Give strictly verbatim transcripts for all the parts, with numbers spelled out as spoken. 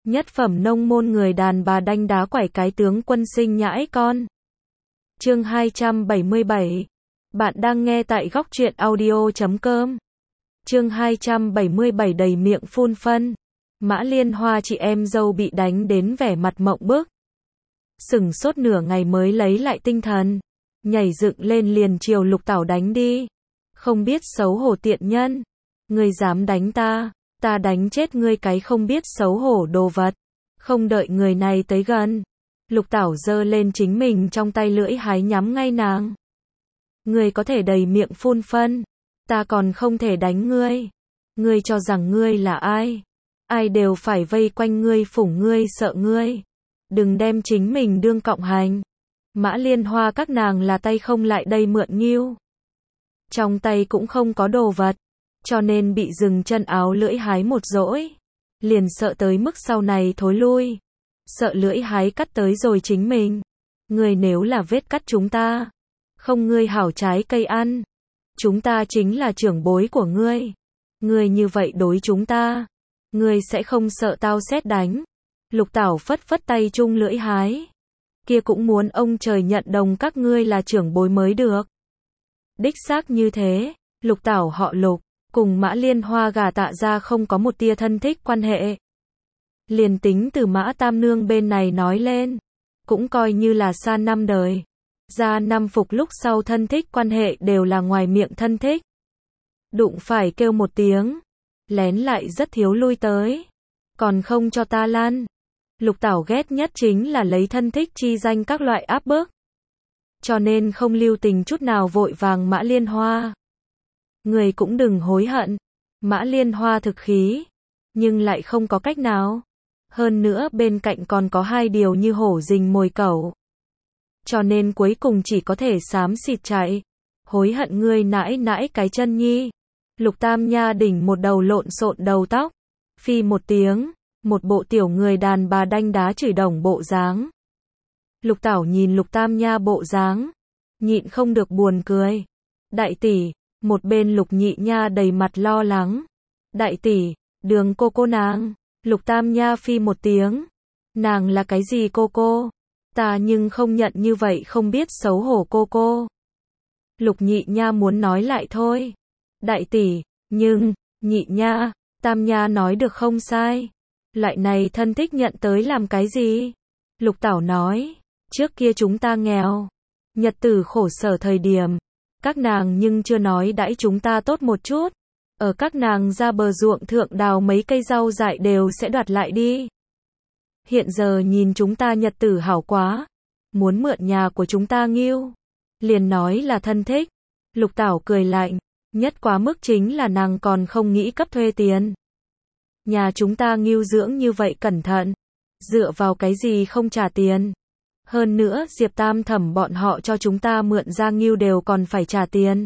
Nhất phẩm nông môn người đàn bà đanh đá quải cái tướng quân sinh nhãi con. Chương hai trăm bảy mươi bảy. Bạn đang nghe tại góc truyện audio chấm com. Chương hai trăm bảy mươi bảy đầy miệng phun phân. Mã Liên Hoa chị em dâu bị đánh đến vẻ mặt mộng bức. Sửng sốt nửa ngày mới lấy lại tinh thần. Nhảy dựng lên liền chiều Lục Tảo đánh đi. Không biết xấu hổ tiện nhân. Ngươi dám đánh ta, ta đánh chết ngươi cái không biết xấu hổ đồ vật. Không đợi người này tới gần. Lục Tảo giơ lên chính mình trong tay lưỡi hái nhắm ngay nàng. Ngươi có thể đầy miệng phun phân. Ta còn không thể đánh ngươi. Ngươi cho rằng ngươi là ai? Ai đều phải vây quanh ngươi phủng ngươi sợ ngươi. Đừng đem chính mình đương cộng hành. Mã Liên Hoa các nàng là tay không lại đây mượn nghêu. Trong tay cũng không có đồ vật. Cho nên bị dừng chân áo lưỡi hái một dỗi. Liền sợ tới mức sau này thối lui. Sợ lưỡi hái cắt tới rồi chính mình. Ngươi nếu là vết cắt chúng ta. Không ngươi hảo trái cây ăn. Chúng ta chính là trưởng bối của ngươi. Ngươi như vậy đối chúng ta. Ngươi sẽ không sợ tao sét đánh. Lục Tảo phất phất tay chung lưỡi hái. Kia cũng muốn ông trời nhận đồng các ngươi là trưởng bối mới được. Đích xác như thế. Lục Tảo họ Lục. Cùng Mã Liên Hoa gả Tạ ra không có một tia thân thích quan hệ. Liền tính từ Mã Tam Nương bên này nói lên. Cũng coi như là xa năm đời. Ra năm phục lúc sau thân thích quan hệ đều là ngoài miệng thân thích. Đụng phải kêu một tiếng. Lén lại rất thiếu lui tới. Còn không cho ta lăn. Lục Tảo ghét nhất chính là lấy thân thích chi danh các loại áp bức. Cho nên không lưu tình chút nào vội vàng Mã Liên Hoa. Người cũng đừng hối hận. Mã Liên Hoa thực khí. Nhưng lại không có cách nào. Hơn nữa bên cạnh còn có hai điều như hổ rình mồi cẩu. Cho nên cuối cùng chỉ có thể xám xịt chạy. Hối hận ngươi nãi nãi cái chân nhi. Lục Tam Nha đỉnh một đầu lộn xộn đầu tóc. Phi một tiếng. Một bộ tiểu người đàn bà đanh đá chửi đồng bộ dáng. Lục Tảo nhìn Lục Tam Nha bộ dáng. Nhịn không được buồn cười. Đại tỷ. Một bên Lục Nhị Nha đầy mặt lo lắng. Đại tỷ. Đường cô cô nàng. Lục Tam Nha phi một tiếng. Nàng là cái gì cô cô? Ta nhưng không nhận như vậy không biết xấu hổ cô cô. Lục Nhị Nha muốn nói lại thôi. Đại tỷ. Nhưng. Nhị Nha. Tam Nha nói được không sai. Loại này thân thích nhận tới làm cái gì? Lục Tảo nói. Trước kia chúng ta nghèo. Nhật tử khổ sở thời điểm. Các nàng nhưng chưa nói đãi chúng ta tốt một chút. Ở các nàng ra bờ ruộng thượng đào mấy cây rau dại đều sẽ đoạt lại đi. Hiện giờ nhìn chúng ta nhật tử hảo quá. Muốn mượn nhà của chúng ta nghêu. Liền nói là thân thích. Lục Tảo cười lạnh. Nhất quá mức chính là nàng còn không nghĩ cấp thuê tiền. Nhà chúng ta nghêu dưỡng như vậy cẩn thận. Dựa vào cái gì không trả tiền. Hơn nữa Diệp Tam Thẩm bọn họ cho chúng ta mượn ra nghêu đều còn phải trả tiền.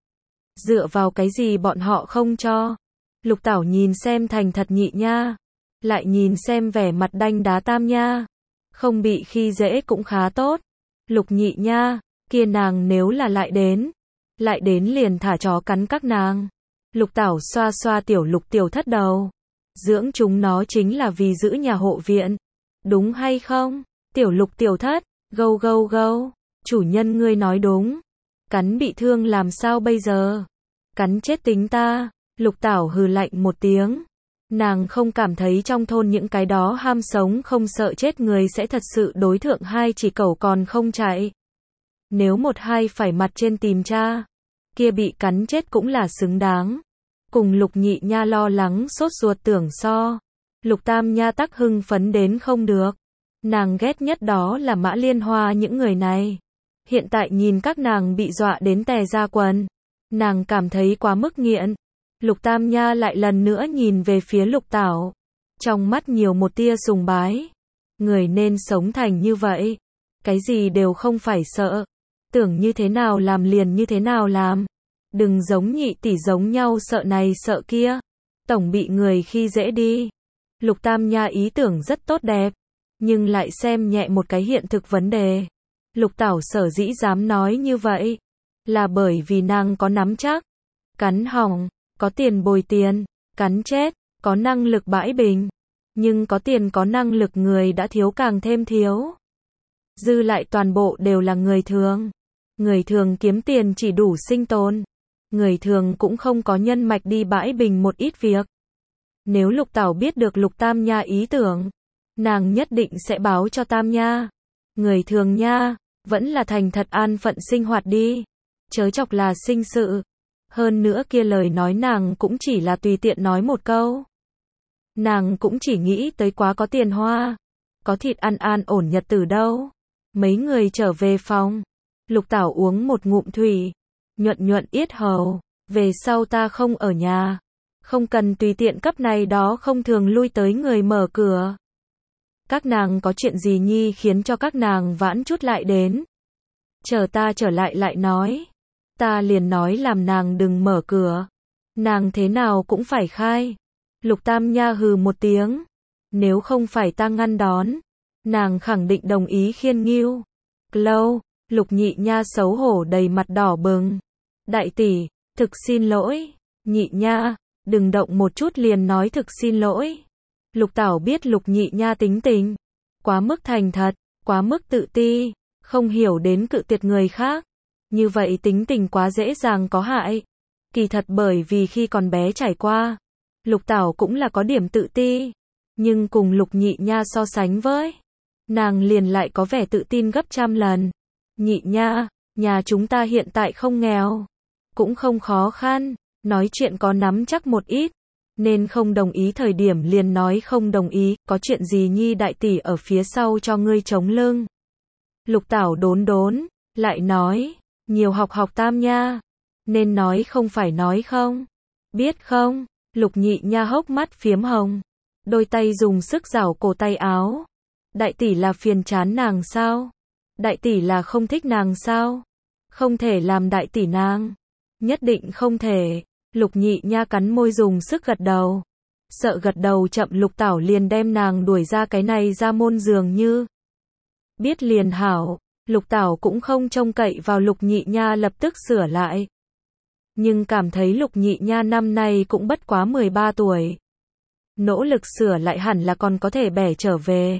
Dựa vào cái gì bọn họ không cho. Lục Tảo nhìn xem thành thật Nhị Nha. Lại nhìn xem vẻ mặt đanh đá Tam Nha. Không bị khi dễ cũng khá tốt. Lục Nhị Nha. Kia nàng nếu là lại đến. Lại đến liền thả chó cắn các nàng. Lục Tảo xoa xoa tiểu Lục tiểu thất đầu. Dưỡng chúng nó chính là vì giữ nhà hộ viện. Đúng hay không? Tiểu Lục tiểu thất. Gâu gâu gâu. Chủ nhân ngươi nói đúng. Cắn bị thương làm sao bây giờ? Cắn chết tính ta. Lục Tảo hừ lạnh một tiếng. Nàng không cảm thấy trong thôn những cái đó ham sống không sợ chết người sẽ thật sự đối thượng hai chỉ cẩu còn không chạy. Nếu một hai phải mặt trên tìm cha. Kia bị cắn chết cũng là xứng đáng. Cùng Lục Nhị Nha lo lắng sốt ruột tưởng so. Lục Tam Nha tắc hưng phấn đến không được. Nàng ghét nhất đó là Mã Liên Hoa những người này. Hiện tại nhìn các nàng bị dọa đến tè ra quần. Nàng cảm thấy quá mức nghiện. Lục Tam Nha lại lần nữa nhìn về phía Lục Tảo. Trong mắt nhiều một tia sùng bái. Người nên sống thành như vậy. Cái gì đều không phải sợ. Tưởng như thế nào làm liền như thế nào làm. Đừng giống nhị tỷ giống nhau sợ này sợ kia. Tổng bị người khi dễ đi. Lục Tam Nha ý tưởng rất tốt đẹp. Nhưng lại xem nhẹ một cái hiện thực vấn đề. Lục Tảo sở dĩ dám nói như vậy. Là bởi vì nàng có nắm chắc. Cắn hỏng. Có tiền bồi tiền. Cắn chết. Có năng lực bãi bình. Nhưng có tiền có năng lực người đã thiếu càng thêm thiếu. Dư lại toàn bộ đều là người thường. Người thường kiếm tiền chỉ đủ sinh tồn. Người thường cũng không có nhân mạch đi bãi bình một ít việc. Nếu Lục Tảo biết được Lục Tam Nha ý tưởng, nàng nhất định sẽ báo cho Tam Nha. Người thường nha, vẫn là thành thật an phận sinh hoạt đi. Chớ chọc là sinh sự. Hơn nữa kia lời nói nàng cũng chỉ là tùy tiện nói một câu. Nàng cũng chỉ nghĩ tới quá có tiền hoa. Có thịt ăn an ổn nhật tử đâu. Mấy người trở về phòng. Lục Tảo uống một ngụm thủy. Nhuận nhuận yết hầu. Về sau ta không ở nhà. Không cần tùy tiện cấp này đó không thường lui tới người mở cửa. Các nàng có chuyện gì nhi khiến cho các nàng vãn chút lại đến. Chờ ta trở lại lại nói. Ta liền nói làm nàng đừng mở cửa. Nàng thế nào cũng phải khai. Lục Tam Nha hừ một tiếng. Nếu không phải ta ngăn đón, nàng khẳng định đồng ý khiên nghiêu. Lâu, Lục Nhị Nha xấu hổ đầy mặt đỏ bừng. Đại tỷ, thực xin lỗi. Nhị Nha, đừng động một chút liền nói thực xin lỗi. Lục Tảo biết Lục Nhị Nha tính tình. Quá mức thành thật, quá mức tự ti, không hiểu đến cự tuyệt người khác. Như vậy tính tình quá dễ dàng có hại. Kỳ thật bởi vì khi còn bé trải qua, Lục Tảo cũng là có điểm tự ti. Nhưng cùng Lục Nhị Nha so sánh với, nàng liền lại có vẻ tự tin gấp trăm lần. Nhị Nha, nhà chúng ta hiện tại không nghèo, cũng không khó khăn, nói chuyện có nắm chắc một ít. Nên không đồng ý thời điểm liền nói không đồng ý, có chuyện gì nhi đại tỷ ở phía sau cho ngươi chống lưng. Lục Tảo đốn đốn, lại nói, nhiều học học Tam Nha, nên nói không phải nói không, biết không? Lục Nhị Nha hốc mắt phiếm hồng, đôi tay dùng sức giảo cổ tay áo. Đại tỷ là phiền chán nàng sao? Đại tỷ là không thích nàng sao? Không thể làm đại tỷ nàng, nhất định không thể. Lục Nhị Nha cắn môi dùng sức gật đầu. Sợ gật đầu chậm Lục Tảo liền đem nàng đuổi ra cái này ra môn dường như. Biết liền hảo, Lục Tảo cũng không trông cậy vào Lục Nhị Nha lập tức sửa lại. Nhưng cảm thấy Lục Nhị Nha năm nay cũng bất quá mười ba tuổi. Nỗ lực sửa lại hẳn là còn có thể bẻ trở về.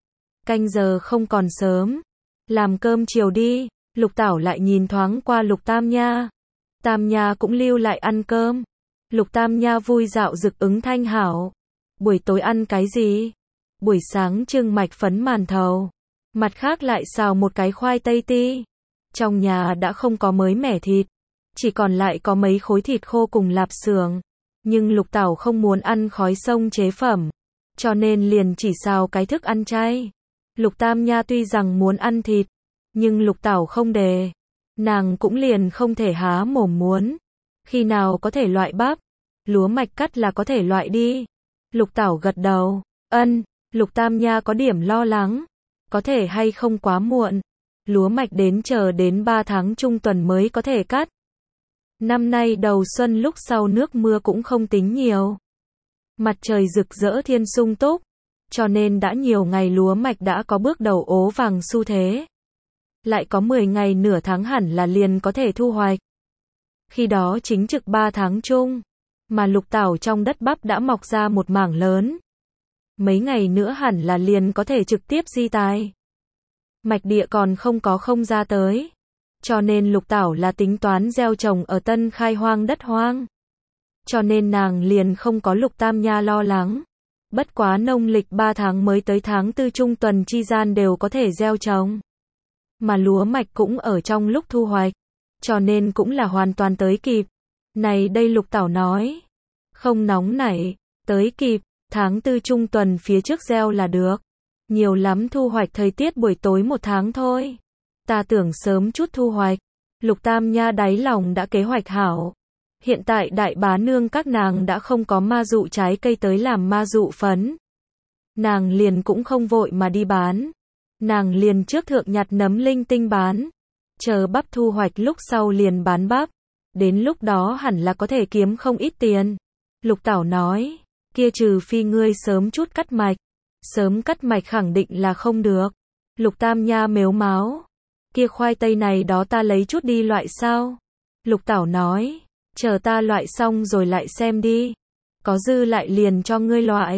Canh giờ không còn sớm. Làm cơm chiều đi, Lục Tảo lại nhìn thoáng qua Lục Tam Nha. Tam Nha cũng lưu lại ăn cơm. Lục Tam Nha vui dạo dực ứng thanh hảo. Buổi tối ăn cái gì? Buổi sáng trưng mạch phấn màn thầu. Mặt khác lại xào một cái khoai tây ti. Trong nhà đã không có mới mẻ thịt. Chỉ còn lại có mấy khối thịt khô cùng lạp xưởng. Nhưng Lục Tảo không muốn ăn khói sông chế phẩm. Cho nên liền chỉ xào cái thức ăn chay. Lục Tam Nha tuy rằng muốn ăn thịt. Nhưng Lục Tảo không đề. Nàng cũng liền không thể há mồm muốn. Khi nào có thể loại bắp, lúa mạch cắt là có thể loại đi. Lục Tảo gật đầu. Ân, Lục Tam Nha có điểm lo lắng. Có thể hay không quá muộn. Lúa mạch đến chờ đến ba tháng trung tuần mới có thể cắt. Năm nay đầu xuân lúc sau nước mưa cũng không tính nhiều. Mặt trời rực rỡ thiên sung túc. Cho nên đã nhiều ngày lúa mạch đã có bước đầu ố vàng xu thế. Lại có mười ngày nửa tháng hẳn là liền có thể thu hoạch. Khi đó chính trực ba tháng chung, mà Lục Tảo trong đất bắp đã mọc ra một mảng lớn. Mấy ngày nữa hẳn là liền có thể trực tiếp di tài. Mạch địa còn không có không ra tới. Cho nên Lục Tảo là tính toán gieo trồng ở tân khai hoang đất hoang. Cho nên nàng liền không có Lục Tam Nha lo lắng. Bất quá nông lịch ba tháng mới tới tháng tư trung tuần chi gian đều có thể gieo trồng. Mà lúa mạch cũng ở trong lúc thu hoạch. Cho nên cũng là hoàn toàn tới kịp. Này đây Lục Tảo nói. Không nóng nảy, tới kịp, tháng tư trung tuần phía trước gieo là được. Nhiều lắm thu hoạch thời tiết buổi tối một tháng thôi. Ta tưởng sớm chút thu hoạch. Lục Tam Nha đáy lòng đã kế hoạch hảo. Hiện tại đại bá nương các nàng đã không có ma dụ trái cây tới làm ma dụ phấn. Nàng liền cũng không vội mà đi bán. Nàng liền trước thượng nhặt nấm linh tinh bán. Chờ bắp thu hoạch lúc sau liền bán bắp. Đến lúc đó hẳn là có thể kiếm không ít tiền. Lục Tảo nói, kia trừ phi ngươi sớm chút cắt mạch. Sớm cắt mạch khẳng định là không được. Lục Tam Nha mếu máo. Kia khoai tây này đó ta lấy chút đi loại sao? Lục Tảo nói, chờ ta loại xong rồi lại xem đi. Có dư lại liền cho ngươi loại.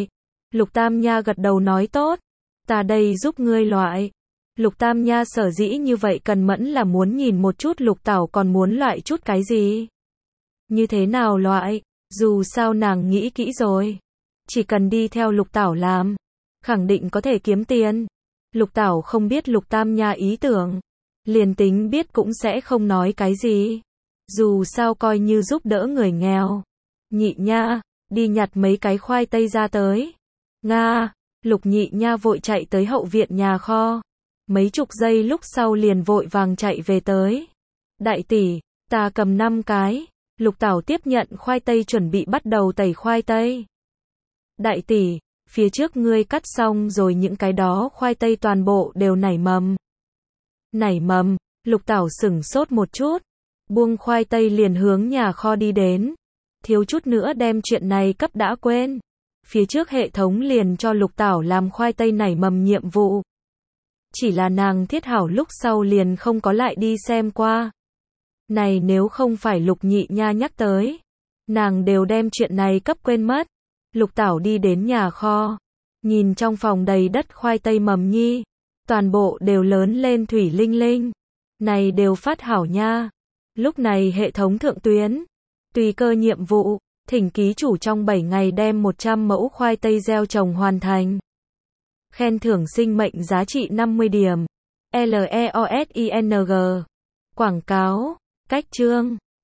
Lục Tam Nha gật đầu nói tốt. Ta đây giúp ngươi loại. Lục Tam Nha sở dĩ như vậy cần mẫn là muốn nhìn một chút Lục Tảo còn muốn loại chút cái gì. Như thế nào loại, dù sao nàng nghĩ kỹ rồi. Chỉ cần đi theo Lục Tảo làm, khẳng định có thể kiếm tiền. Lục Tảo không biết Lục Tam Nha ý tưởng, liền tính biết cũng sẽ không nói cái gì. Dù sao coi như giúp đỡ người nghèo. Nhị Nha, đi nhặt mấy cái khoai tây ra tới. Nga, Lục Nhị Nha vội chạy tới hậu viện nhà kho. Mấy chục giây lúc sau liền vội vàng chạy về tới. Đại tỷ, ta cầm năm cái. Lục Tảo tiếp nhận khoai tây chuẩn bị bắt đầu tẩy khoai tây. Đại tỷ, phía trước ngươi cắt xong rồi những cái đó khoai tây toàn bộ đều nảy mầm. Nảy mầm, Lục Tảo sửng sốt một chút. Buông khoai tây liền hướng nhà kho đi đến. Thiếu chút nữa đem chuyện này cấp đã quên. Phía trước hệ thống liền cho Lục Tảo làm khoai tây nảy mầm nhiệm vụ. Chỉ là nàng thiết hảo lúc sau liền không có lại đi xem qua. Này nếu không phải Lục Nhị Nha nhắc tới, nàng đều đem chuyện này cấp quên mất. Lục Tảo đi đến nhà kho, nhìn trong phòng đầy đất khoai tây mầm nhi, toàn bộ đều lớn lên thủy linh linh. Này đều phát hảo nha. Lúc này hệ thống thượng tuyến, tùy cơ nhiệm vụ, thỉnh ký chủ trong bảy ngày đem một trăm mẫu khoai tây gieo trồng hoàn thành. Khen thưởng sinh mệnh giá trị năm mươi điểm. L E O S I N G. Quảng cáo, cách chương.